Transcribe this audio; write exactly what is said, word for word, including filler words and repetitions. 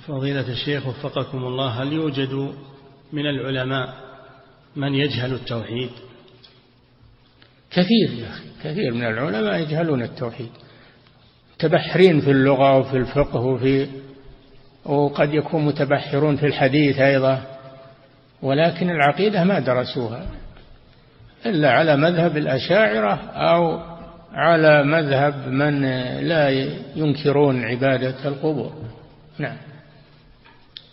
فضيلة الشيخ وفقكم الله، هل يوجد من العلماء من يجهل التوحيد؟ كثير يا أخي، كثير من العلماء يجهلون التوحيد، متبحرين في اللغة وفي الفقه وفي وقد يكون متبحرون في الحديث أيضا، ولكن العقيدة ما درسوها إلا على مذهب الأشاعرة أو على مذهب من لا ينكرون عبادة القبور. نعم.